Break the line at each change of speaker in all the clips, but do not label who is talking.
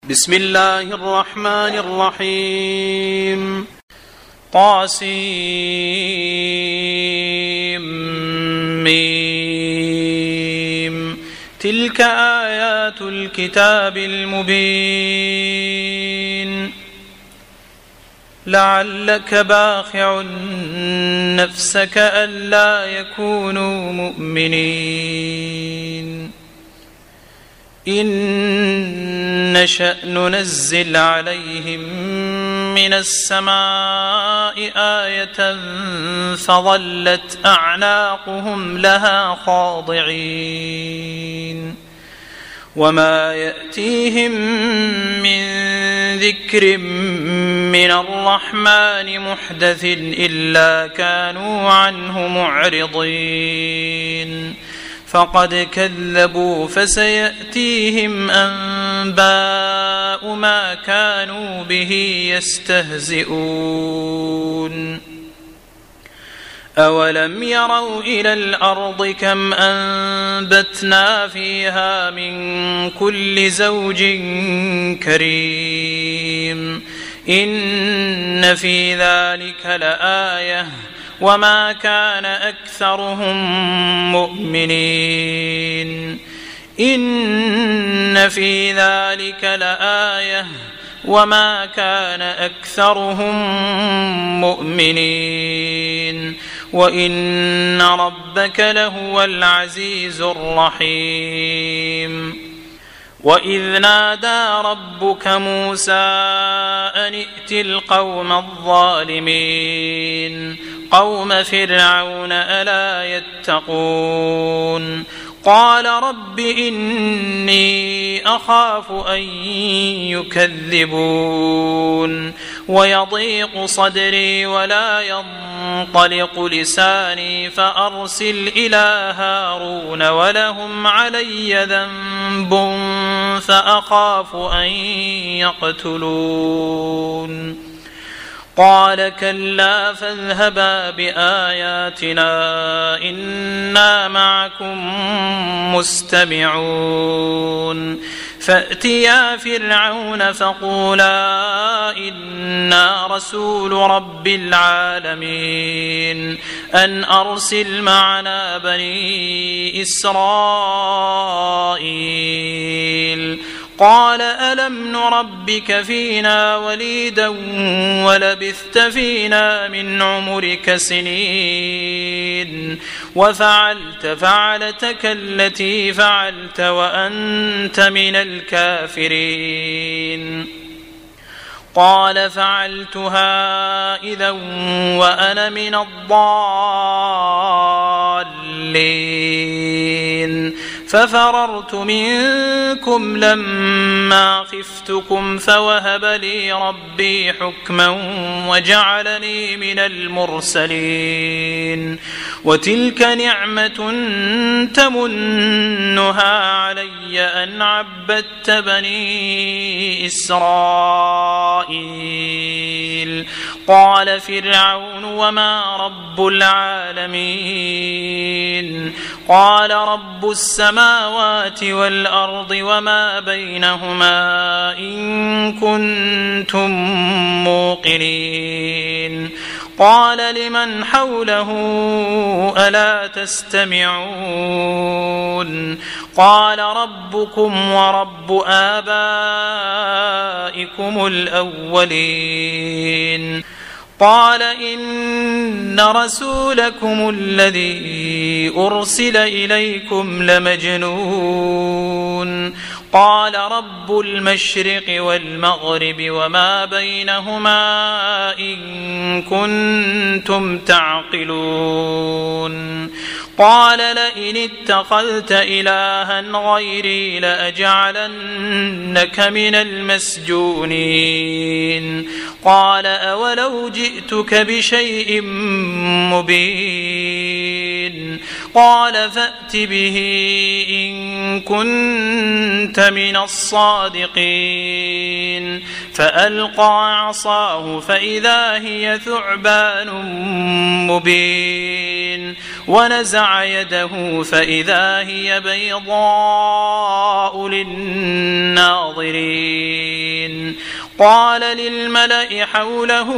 بسم الله الرحمن الرحيم. طاسيم. تلك آيات الكتاب المبين. لعلك باخع نفسك ألا يكونوا مؤمنين. إن نشأ ننزل عليهم من السماء آية فظلت أعناقهم لها خاضعين. وما يأتيهم من ذكر من الرحمن محدث إلا كانوا عنه معرضين. فقد كذبوا فسيأتيهم أنباء ما كانوا به يستهزئون. أولم يروا إلى الأرض كم أنبتنا فيها من كل زوج كريم. إن في ذلك لآية وما كان أكثرهم مؤمنين. إن في ذلك لآية وما كان أكثرهم مؤمنين. وإن ربك لهو العزيز الرحيم. وإذ نادى ربك موسى أن ائت القوم الظالمين قوم فرعون ألا يتقون. قال رب إني أخاف أن يكذبون ويضيق صدري ولا ينطلق لساني فأرسل إلى هارون ولهم علي ذنب فأخاف أن يقتلون. قال كلا فاذهبا بآياتنا إنا معكم مستمعون. فأتيا فرعون فقولا إنا رسول رب العالمين أن أرسل معنا بني إسرائيل. قال ألم نربك فينا وليدا ولبثت فينا من عمرك سنين وفعلت فعلتك التي فعلت وأنت من الكافرين. قال فعلتها إذا وأنا من الضالين. ففررت منكم لما خفتكم فوهب لي ربي حكما وجعلني من المرسلين. وتلك نعمة تمنها علي أن عبدت بني إسرائيل. قال فرعون وما رب العالمين. قال رب السماوات والأرض وما بينهما إن كنتم موقنين. قال لمن حوله ألا تستمعون. قال ربكم ورب آبائكم الأولين. قال إن رسولكم الذي أرسل إليكم لمجنون. قال رب المشرق والمغرب وما بينهما إن كنتم تعقلون. قال لئن اتخذت إلها غيري لأجعلنك من المسجونين. قال أولو جئتك بشيء مبين. مبين قال فأت به إن كنت من الصادقين فألقى عصاه فإذا هي ثعبان مبين ونزع يده فإذا هي بيضاء للناظرين قال للملأ حوله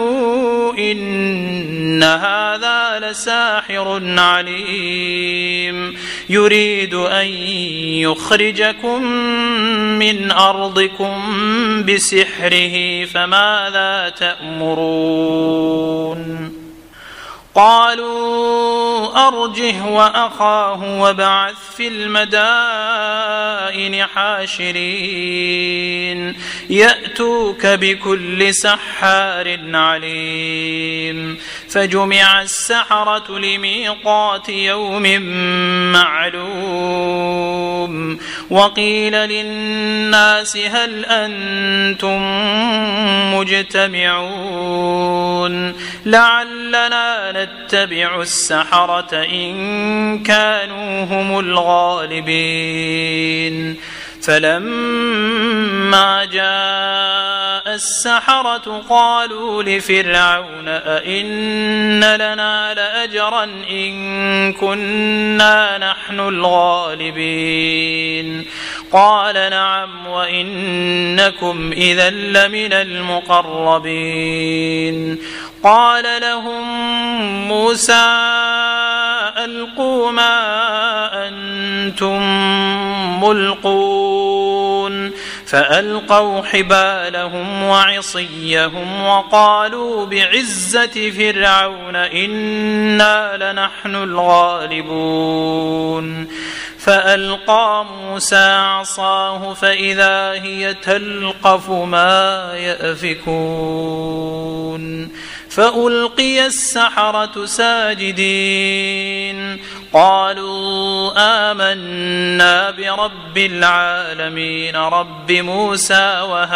إن هذا لساحر عليم يريد أن يخرجكم من أرضكم بسحره فماذا تأمرون قالوا أرجه وأخاه وابعث في المدائن حاشرين يأتوك بكل سحار عليم فجمع السحرة لميقات يوم معلوم وقيل للناس هل أنتم مجتمعون لعلنا نتبع السحرة إن كانوا هم الغالبين فلما جاء السحرة قالوا لفرعون أئن لنا لأجرا إن كنا نحن الغالبين قال نعم وإنكم إذا لمن المقربين قال لهم موسى ألقوا ما أنتم ملقون فألقوا حبالهم وعصيهم وقالوا بعزة فرعون إنا لنحن الغالبون فألقى موسى عصاه فإذا هي تلقف ما يأفكون فألقي السحرة ساجدين قالوا آمنا برب العالمين رب موسى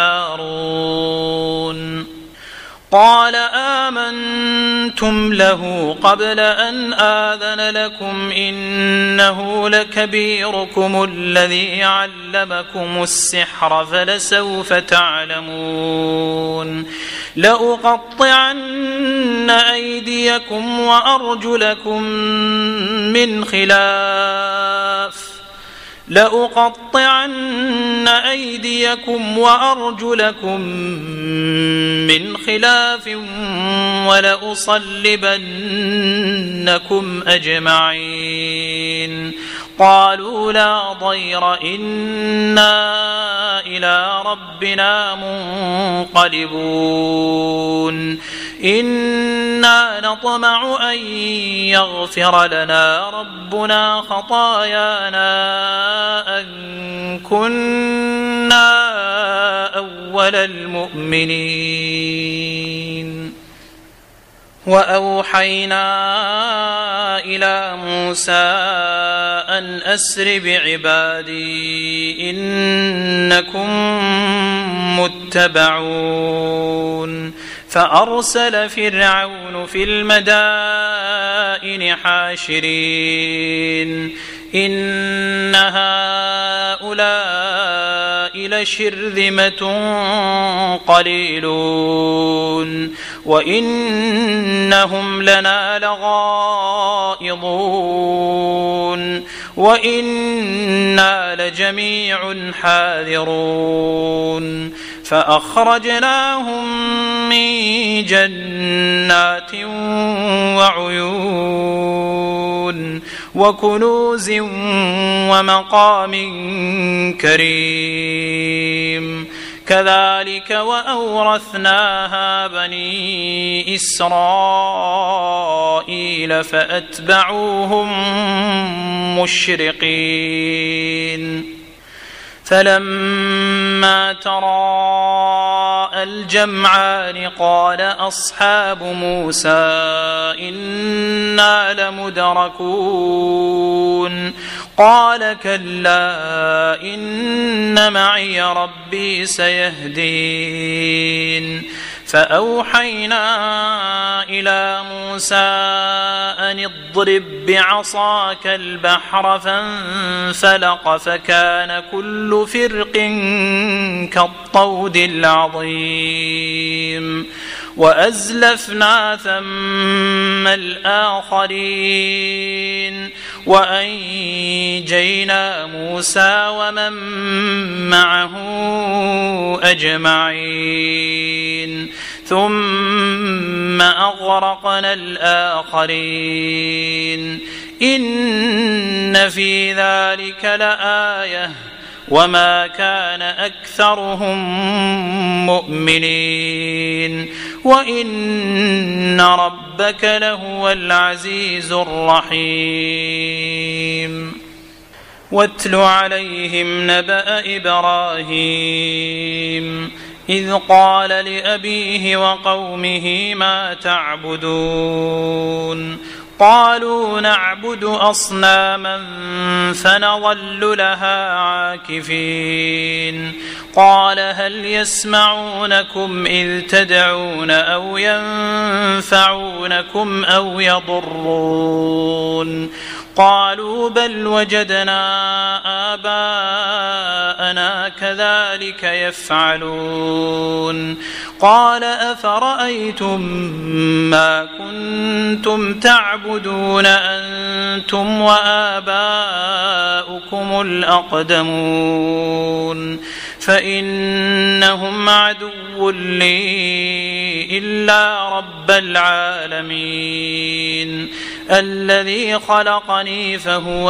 وهارون قال آمنتم له قبل أن آذن لكم إنه لكبيركم الذي علمكم السحر فلسوف تعلمون لأقطعن أيديكم وأرجلكم من خلاف ولأصلبنكم أجمعين قالوا لا ضير إنا إلى ربنا منقلبون إنا نطمع أن يغفر لنا ربنا خطايانا أن كنا أول المؤمنين وأوحينا إلى موسى أن أسر بعبادي إنكم متبعون فأرسل فرعون في المدائن حاشرين إن هؤلاء لشرذمة قليلون وإنهم لنا لغائظون وإنا لجميع حاذرون فأخرجناهم من جنات وعيون وكنوز ومقام كريم كذلك وأورثناها بني إسرائيل فأتبعوهم مشرقين فلما تراءى الجمعان قال أصحاب موسى إنا لمدركون قال كلا إن معي ربي سيهدين فأوحينا إلى موسى أن اضرب بعصاك البحر فانفلق فكان كل فرق كالطود العظيم وأزلفنا ثم الآخرين وأنجينا موسى ومن معه أجمعين ثم أغرقنا الآخرين إن في ذلك لآية وما كان أكثرهم مؤمنين وإن ربك لهو العزيز الرحيم واتل عليهم نبأ إبراهيم إذ قال لأبيه وقومه ما تعبدون قالوا نعبد أصناما فنظل لها عاكفين قال هل يسمعونكم إذ تدعون أو ينفعونكم أو يضرون قالوا بل وجدنا آباءنا كذلك يفعلون قال أفرأيتم ما كنتم تعبدون أنتم وآباؤكم الأقدمون فإنهم عدو لي إلا رب العالمين الذي خلقني فهو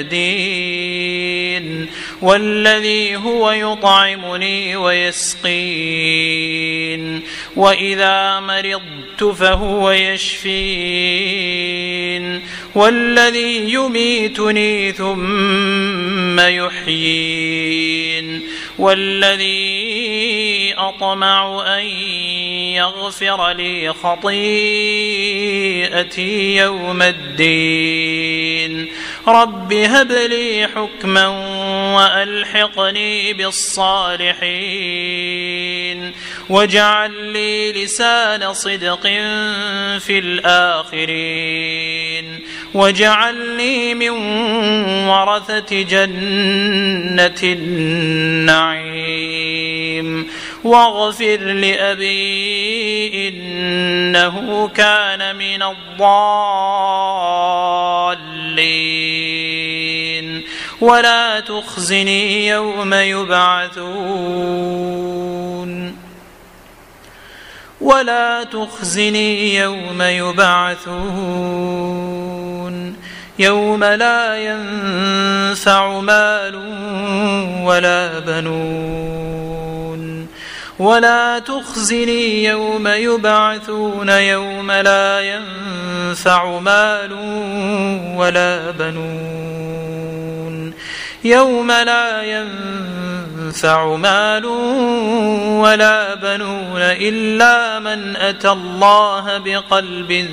يهدين والذي هو يطعمني ويسقين وإذا مرضت فهو يشفين والذي يميتني ثم يحيين والذي أطمع أن يغفر لي خطيئتي يوم الدين رب هب لي حكما وألحقني بالصالحين واجعل لي لسان صدق في الآخرين واجعلني من ورثة جنة النعيم واغفر لأبي إنه كان من الضالين ولا تخزني يوم يبعثون يوم لا ينفع مال ولا بنون ولا تخزني يوم يبعثون يوم لا ينفع مال ولا بنون يوم لا ينفع مال ولا بنون إلا من أتى الله بقلب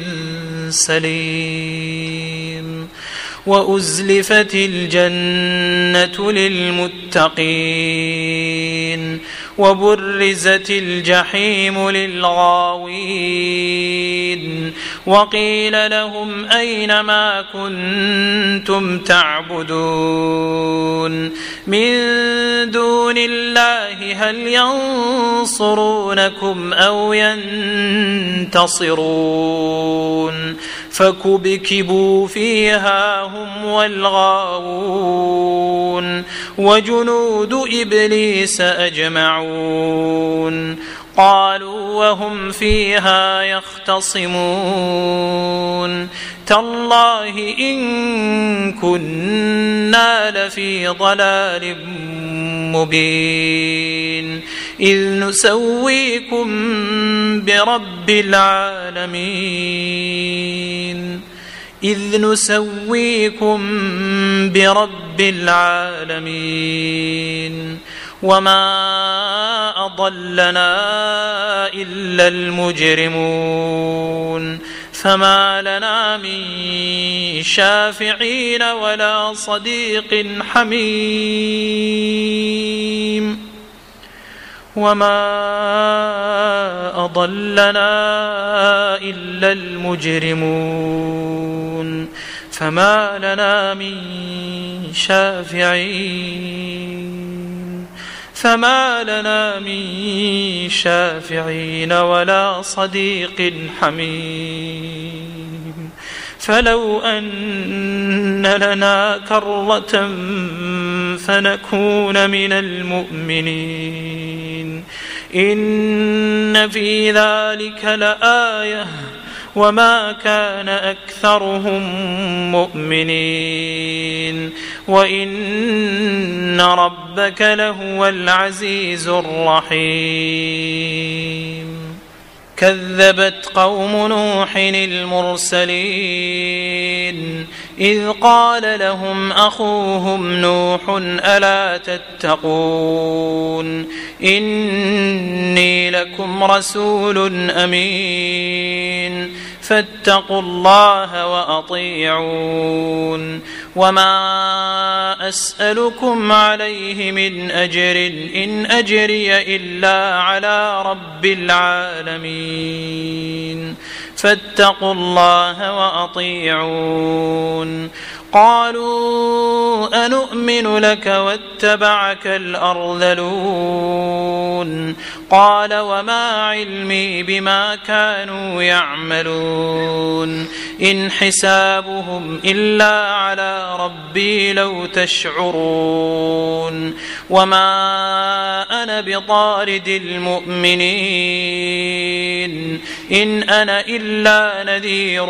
سليم وأزلفت الجنة للمتقين وبرزت الجحيم للغاوين وقيل لهم أين ما كنتم تعبدون من دون الله هل ينصرونكم أو ينتصرون فكبكبوا فيها هم والغاوون وجنود إبليس أجمعون قالوا وهم فيها يختصمون تالله إن كنا لفي ضلال مبين إذ نسويكم برب العالمين وما أضلنا إلا المجرمون فما لنا من شافعين ولا صديق حميم وما أضلنا إلا المجرمون فما لنا من شافعين ولا صديق حميم فلو أن لنا كرة فنكون من المؤمنين إن في ذلك لآية وما كان أكثرهم مؤمنين وإن ربك لهو العزيز الرحيم كذبت قوم نوح المرسلين إذ قال لهم أخوهم نوح ألا تتقون إني لكم رسول أمين فاتقوا الله وأطيعون وما أسألكم عليه من أجر إن أجري إلا على رب العالمين فاتقوا الله وأطيعون قالوا أنؤمن لك واتبعك الأرذلون قال وما علمي بما كانوا يعملون إن حسابهم إلا على ربي لو تشعرون وما أنا بطارد المؤمنين إن أنا إلا نذير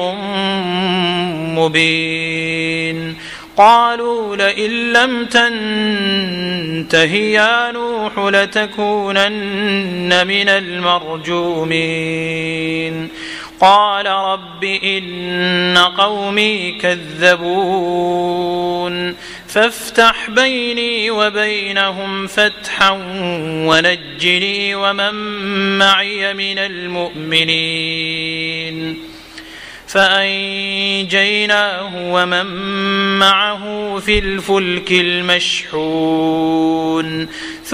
مبين قالوا لئن لم تنته يا نوح لتكونن من المرجومين قال رب إن قومي كذبون فافتح بيني وبينهم فتحا ونجني ومن معي من المؤمنين فأنجيناه ومن معه في الفلك المشحون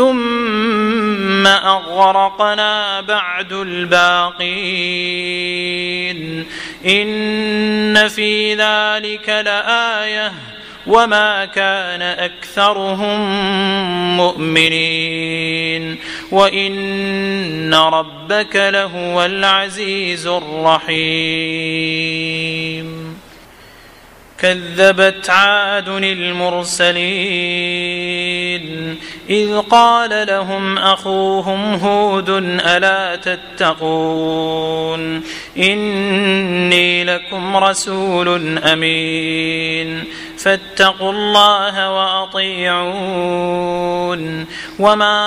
ثم أغرقنا بعد الباقين إن في ذلك لآية وما كان أكثرهم مؤمنين وإن ربك لهو العزيز الرحيم كذبت عاد المرسلين إذ قال لهم أخوهم هود ألا تتقون إني لكم رسول أمين فاتقوا الله وأطيعون وما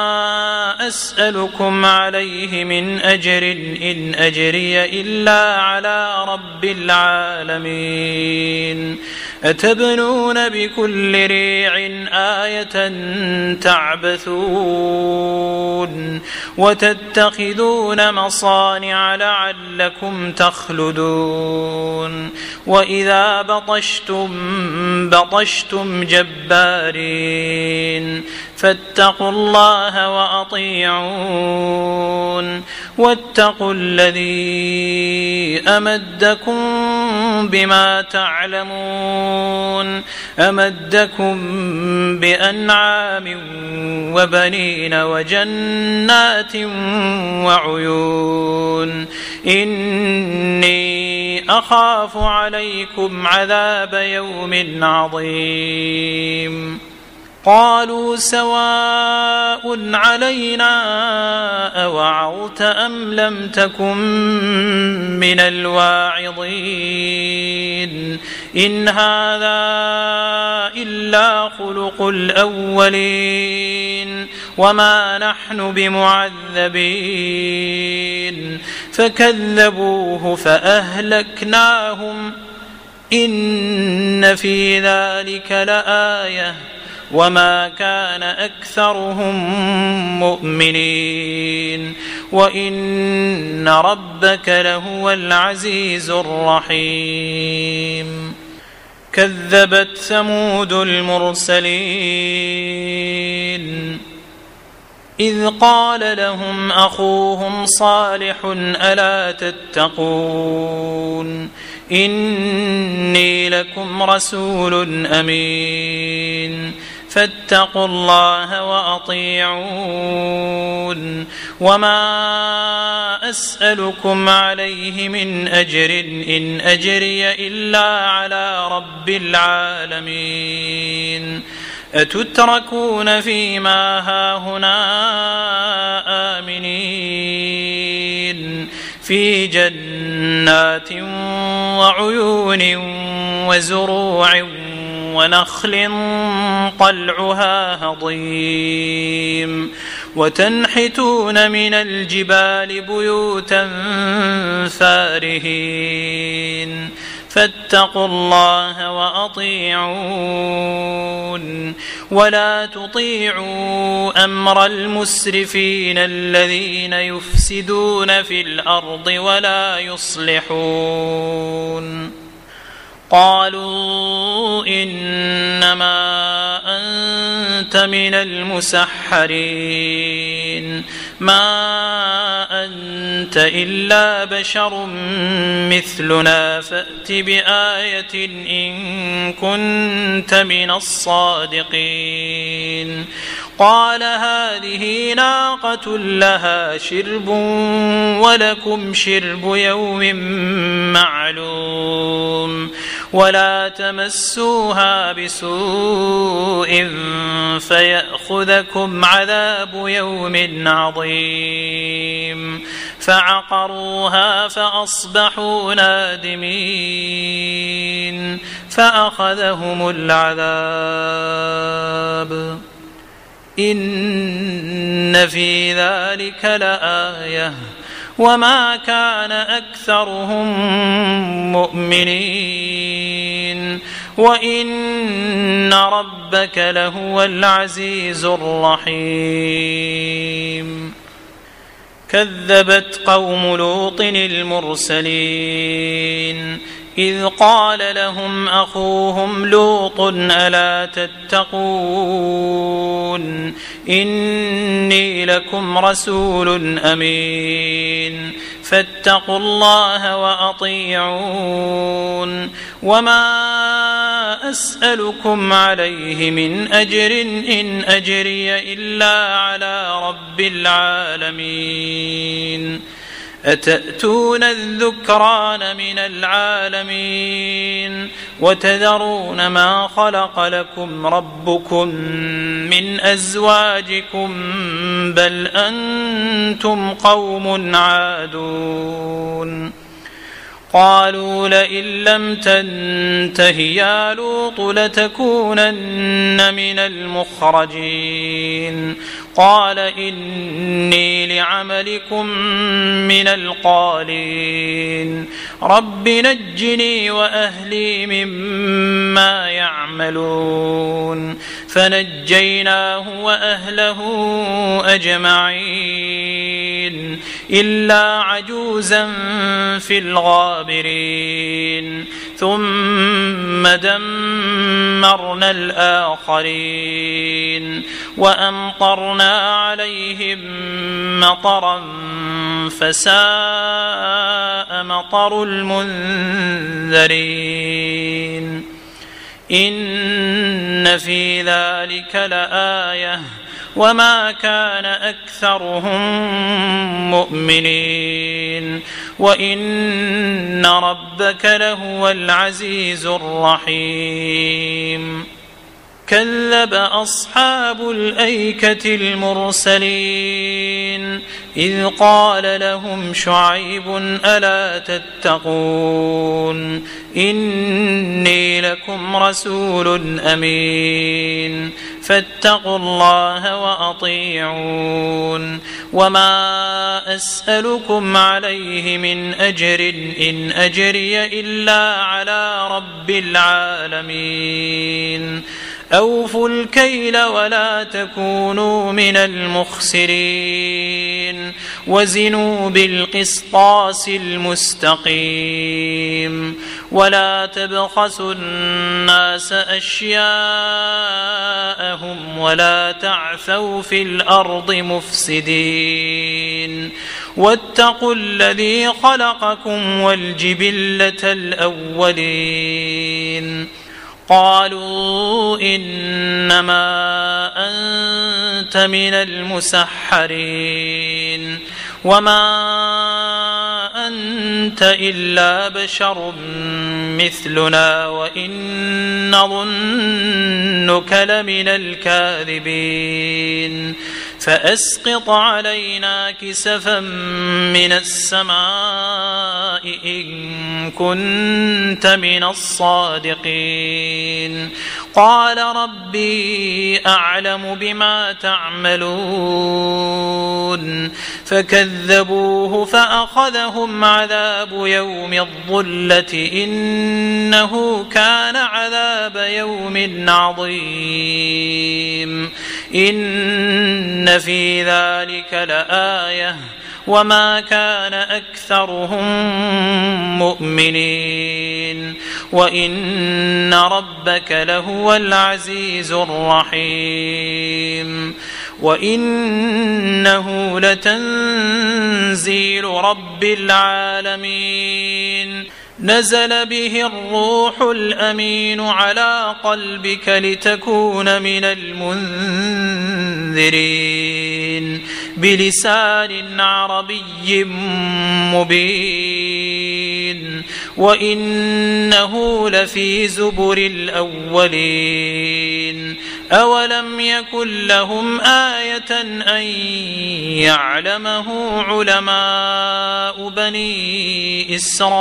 أسألكم عليه من أجر إن أجري إلا على رب العالمين أتبنون بكل ريع آية تعبثون وتتخذون مصانع لعلكم تخلدون وإذا بطشتم جبارين فاتقوا الله وأطيعون واتقوا الذي أمدكم بما تعلمون أمدكم بأنعام وبنين وجنات وعيون إني أخاف عليكم عذاب يوم عظيم قالوا سواء علينا أوعظت أم لم تكن من الواعظين إن هذا إلا خلق الأولين وما نحن بمعذبين فكذبوه فأهلكناهم إن في ذلك لآية وما كان أكثرهم مؤمنين وإن ربك لهو العزيز الرحيم كذبت ثمود المرسلين إذ قال لهم أخوهم صالح ألا تتقون إني لكم رسول أمين فاتقوا الله وأطيعون وما أسألكم عليه من أجر إن أجري إلا على رب العالمين أتتركون فيما هاهنا آمنين في جنات وعيون وزروع ونخل طلعها هضيم وتنحتون من الجبال بيوتا فارهين فاتقوا الله وأطيعون ولا تطيعوا أمر المسرفين الذين يفسدون في الأرض ولا يصلحون قالوا إنما أنت من المسحرين ما أنت إلا بشر مثلنا فأت بآية إن كنت من الصادقين قال هذه ناقة لها شرب ولكم شرب يوم معلوم ولا تمسوها بسوء فيأخذكم عذاب يوم عظيم فعقروها فأصبحوا نادمين فأخذهم العذاب إن في ذلك لآية وما كان أكثرهم مؤمنين وإن ربك لهو العزيز الرحيم كذبت قوم لوط المرسلين إذ قال لهم أخوهم لوط ألا تتقون إني لكم رسول أمين فاتقوا الله وأطيعون وما أسألكم عليه من أجر إن أجري إلا على رب العالمين أتأتون الذكران من العالمين وتذرون ما خلق لكم ربكم من أزواجكم بل أنتم قوم عادون قالوا لئن لم تنته يا لوط لتكونن من المخرجين قال إني لعملكم من القالين رب نجني وأهلي مما يعملون فنجيناه وأهله أجمعين إلا عجوزا في الغابرين ثم دمرنا الآخرين وأمطرنا عليهم مطرا فساء مطر المنذرين إن في ذلك لآية وما كان أكثرهم مؤمنين وإن ربك لهو العزيز الرحيم كذب أصحاب الأيكة المرسلين إذ قال لهم شعيب ألا تتقون إني لكم رسول أمين فاتقوا الله وأطيعون وما أسألكم عليه من أجر إن أجري إلا على رب العالمين أوفوا الكيل ولا تكونوا من المخسرين وزنوا بالقسطاس المستقيم ولا تبخسوا الناس أشياءهم ولا تعثوا في الأرض مفسدين واتقوا الذي خلقكم والجبلة الأولين قالوا إنما أنت من المسحرين وما أنت إلا بشر مثلنا وإن نظنك لمن الكاذبين فأسقط علينا كسفا من السماء إن كنت من الصادقين قال ربي أعلم بما تعملون فكذبوه فأخذهم عذاب يوم الظلة إنه كان عذاب يوم عظيم إن في ذلك لآية وما كان أكثرهم مؤمنين وإن ربك لهو العزيز الرحيم وإنه لتنزيل رب العالمين نزل به الروح الأمين على قلبك لتكون من المنذرين بلسان عربي مبين وإنه لفي زبر الأولين أولم يكن لهم آية أن يعلمه علماء بني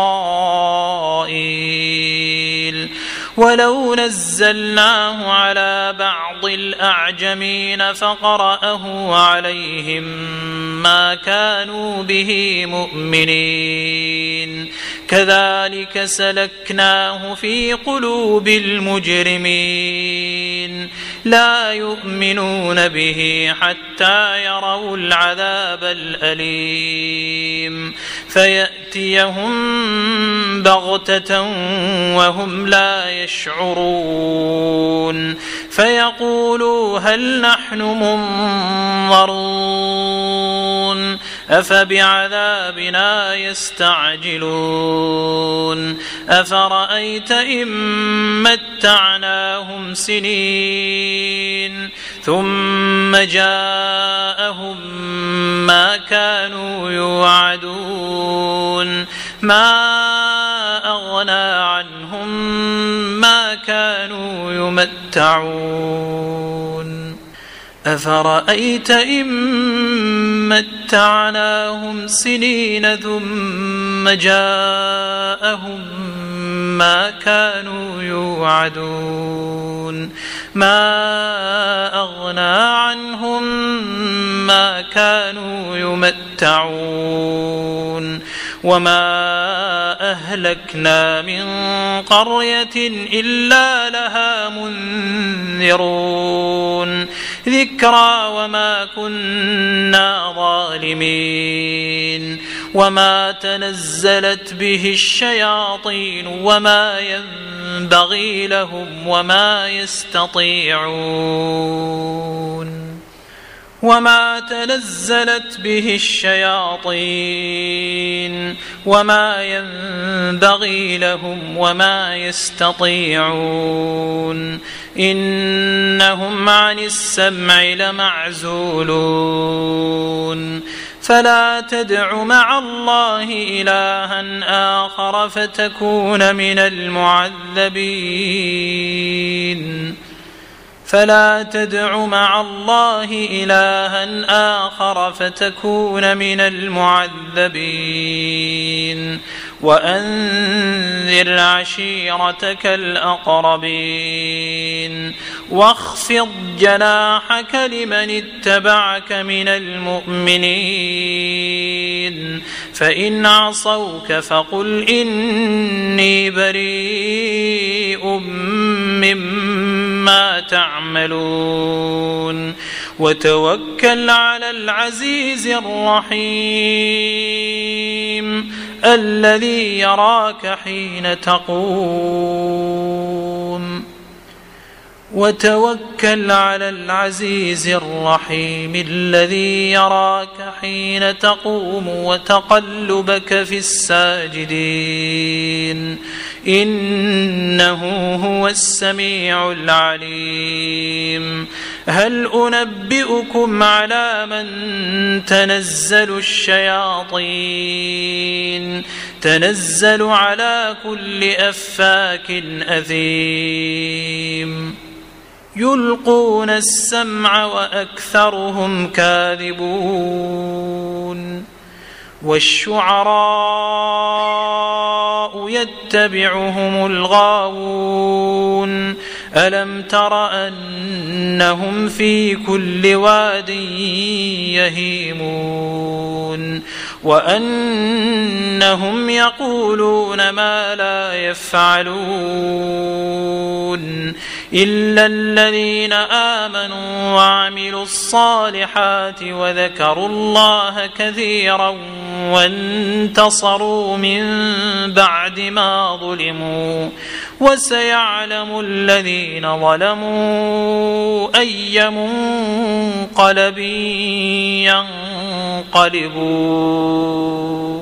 إسرائيل ولو نزلناه على بعض الأعجمين فقرأه عليهم ما كانوا به مؤمنين كذلك سلكناه في قلوب المجرمين لا يؤمنون به حتى يروا العذاب الأليم فيأتيهم بغتة وهم لا يشعرون فيقولوا هل نحن منظرون أفبعذابنا يستعجلون أفرأيت إن متعناهم سنين ثم جاءهم ما كانوا يوعدون ما أغنى عنهم ما كانوا يمتعون أفرأيت إن متعناهم سنين ثم جاءهم ما كانوا يوعدون ما أغنى عنهم ما كانوا يمتعون وما أهلكنا من قرية إلا لها منذرون ذكرى وما كنا ظالمين وما تنزلت به الشياطين وما ينبغي لهم وما يستطيعون وما تنزلت به الشياطين وما ينبغي لهم وما يستطيعون إنهم عن السمع لمعزولون فلا تدع مع الله إلها آخر فتكون من المعذبين فلا تدع مع الله إلها آخر فتكون من المعذبين وأنذر عشيرتك الأقربين واخفض جناحك لمن اتبعك من المؤمنين فإن عصوك فقل إني بريء مما تعملون وتوكل على العزيز الرحيم الذي يراك حين تقوم وتوكل على العزيز الرحيم الذي يراك حين تقوم وتقلبك في الساجدين إنه هو السميع العليم هل أنبئكم على من تنزل الشياطين تنزل على كل أفاك أثيم يلقون السمع وأكثرهم كاذبون والشعراء يتبعهم الغاوون ألم تر أنهم في كل واد يهيمون وأنهم يقولون ما لا يفعلون إلا الذين آمنوا وعملوا الصالحات وذكروا الله كثيرا وانتصروا من بعد ما ظلموا وسيعلم الذين ظلموا أي منقلب ينقلبون.